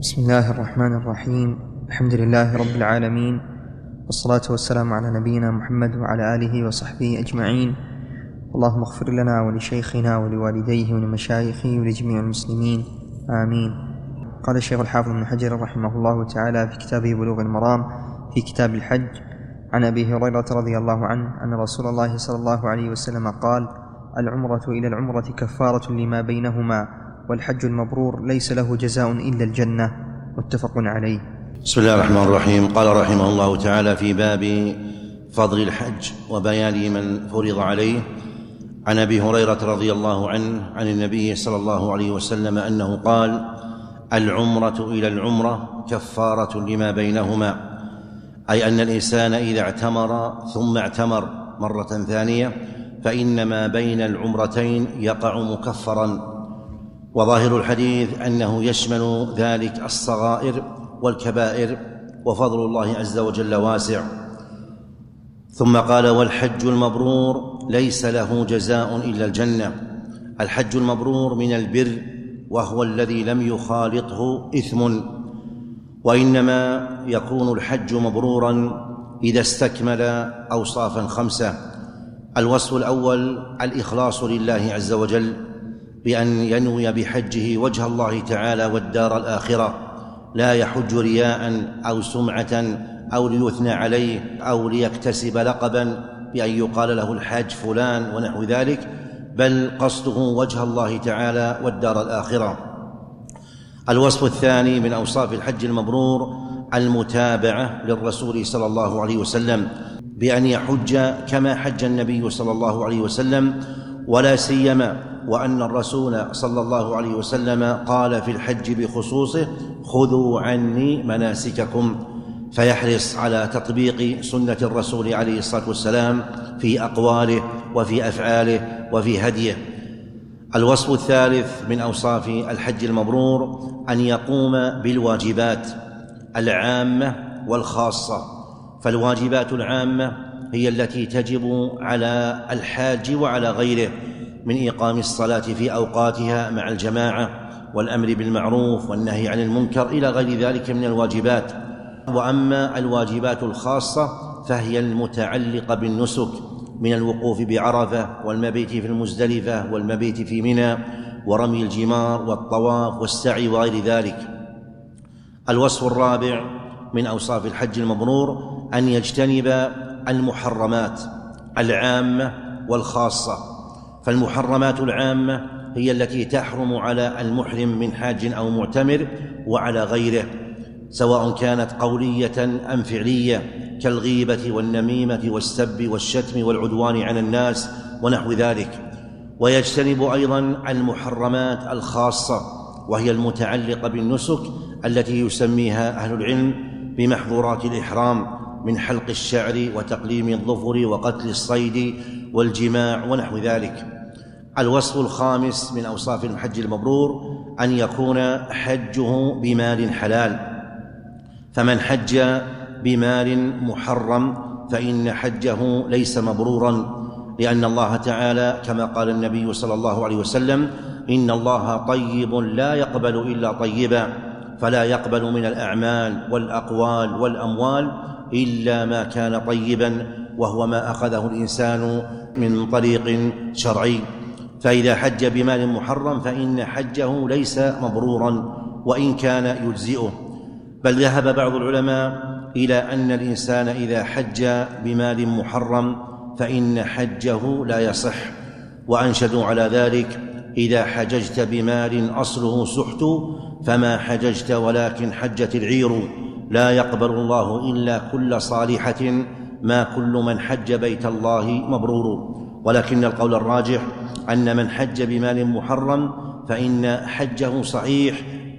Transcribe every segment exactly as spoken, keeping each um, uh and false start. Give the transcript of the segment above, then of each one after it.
بسم الله الرحمن الرحيم. الحمد لله رب العالمين، والصلاة والسلام على نبينا محمد وعلى آله وصحبه أجمعين. اللهم اغفر لنا ولشيخنا ولوالديه ولمشايخه ولجميع المسلمين، آمين. قال الشيخ الحافظ ابن حجر رحمه الله تعالى في كتابه بلوغ المرام في كتاب الحج عن أبي هريرة رضي الله عنه أن رسول الله صلى الله عليه وسلم قال: العمرة إلى العمرة كفارة لما بينهما، والحج المبرور ليس له جزاء إلا الجنة. متفق عليه. بسم الله الرحمن الرحيم. قال رحمه الله تعالى في باب فضل الحج وبيان من فرض عليه عن أبي هريرة رضي الله عنه عن النبي صلى الله عليه وسلم أنه قال: العمرة إلى العمرة كفارة لما بينهما، أي أن الإنسان إذا اعتمر ثم اعتمر مرة ثانية فإن ما بين العمرتين يقع مكفرا. وظاهر الحديث أنه يشمل ذلك الصغائر والكبائر، وفضل الله عز وجل واسع. ثم قال: والحج المبرور ليس له جزاء إلا الجنة. الحج المبرور من البر، وهو الذي لم يخالطه إثم، وإنما يكون الحج مبرورا إذا استكمل أوصافا خمسة. الوصف الأول الإخلاص لله عز وجل، بأن ينوي بحجه وجه الله تعالى والدار الآخرة، لا يحج رياء أو سمعة أو ليثنى عليه أو ليكتسب لقبا بأن يقال له الحاج فلان ونحو ذلك، بل قصده وجه الله تعالى والدار الآخرة. الوصف الثاني من أوصاف الحج المبرور المتابعة للرسول صلى الله عليه وسلم، بأن يحج كما حج النبي صلى الله عليه وسلم، ولا سيما وأن الرسول صلى الله عليه وسلم قال في الحج بخصوصه: خذوا عني مناسككم، فيحرص على تطبيق سنة الرسول عليه الصلاة والسلام في أقواله وفي أفعاله وفي هديه. الوصف الثالث من أوصاف الحج المبرور أن يقوم بالواجبات العامة والخاصة. فالواجبات العامة هي التي تجب على الحاج وعلى غيره، من إقام الصلاة في أوقاتها مع الجماعة، والأمر بالمعروف والنهي عن المنكر إلى غير ذلك من الواجبات. وأما الواجبات الخاصة فهي المتعلقة بالنسك، من الوقوف بعرفة والمبيت في المزدلفة والمبيت في منى ورمي الجمار والطواف والسعي وغير ذلك. الوصف الرابع من أوصاف الحج المبرور أن يجتنب المحرمات العامة والخاصة. فالمحرمات العامة هي التي تحرم على المحرم من حاج أو معتمر وعلى غيره، سواء كانت قولية أم فعلية، كالغيبة والنميمة والسب والشتم والعدوان على الناس ونحو ذلك. ويجتنب أيضا المحرمات الخاصة، وهي المتعلقة بالنسك، التي يسميها أهل العلم بمحظورات الإحرام، من حلق الشعر وتقليم الظفر وقتل الصيد والجماع ونحو ذلك. الوصف الخامس من أوصاف الحج المبرور أن يكون حجه بمال حلال. فمن حج بمال محرم فإن حجه ليس مبرورا، لأن الله تعالى كما قال النبي صلى الله عليه وسلم: إن الله طيب لا يقبل إلا طيبا، فلا يقبل من الأعمال والأقوال والأموال إلا ما كان طيبا، وهو ما أخذه الإنسان من طريق شرعي. فإذا حج بمال محرم فإن حجه ليس مبرورا وإن كان يجزئه. بل ذهب بعض العلماء إلى أن الإنسان إذا حج بمال محرم فإن حجه لا يصح، وأنشدوا على ذلك: إذا حججت بمال أصله سحت، فما حججت ولكن حجت العير، لا يقبل الله إلا كل صالحة، ما كل من حج بيت الله مبرور. ولكن القول الراجح أن من حج بمال محرم فإن حجه صحيح،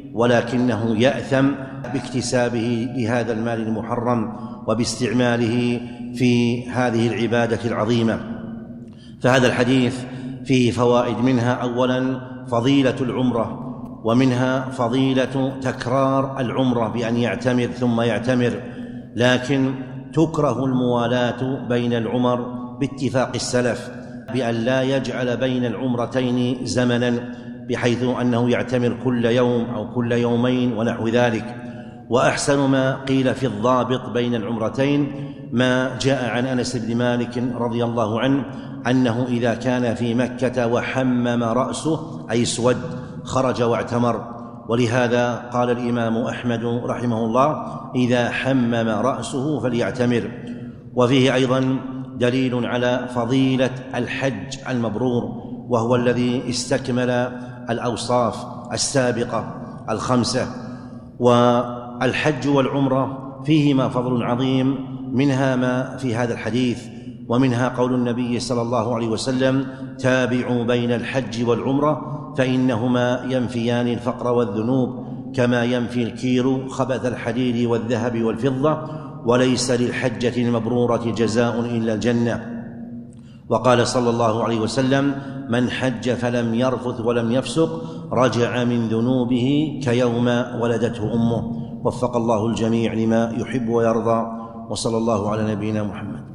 ولكنه يأثم باكتسابه لهذا المال المحرم وباستعماله في هذه العبادة العظيمة. فهذا الحديث فيه فوائد، منها أولا فضيلة العمرة، ومنها فضيلة تكرار العمرة بأن يعتمر ثم يعتمر، لكن تكره الموالاة بين العمر باتفاق السلف، بأن لا يجعل بين العمرتين زمنا، بحيث أنه يعتمر كل يوم أو كل يومين ونحو ذلك. وأحسن ما قيل في الضابط بين العمرتين ما جاء عن أنس بن مالك رضي الله عنه أنه إذا كان في مكة وحمم رأسه أي اسود خرج واعتمر. ولهذا قال الإمام أحمد رحمه الله: إذا حمم رأسه فليعتمر. وفيه أيضا دليل على فضيلة الحج المبرور، وهو الذي استكمل الأوصاف السابقة الخمسة. والحج والعمرة فيهما فضل عظيم، منها ما في هذا الحديث، ومنها قول النبي صلى الله عليه وسلم: تابعوا بين الحج والعمرة فإنهما ينفيان الفقر والذنوب كما ينفي الكير خبث الحديد والذهب والفضة، وليس للحجة المبرورة جزاء إلا الجنة. وقال صلى الله عليه وسلم: من حج فلم يرفث ولم يفسق رجع من ذنوبه كيوم ولدته أمه. وفق الله الجميع لما يحب ويرضى، وصلى الله على نبينا محمد.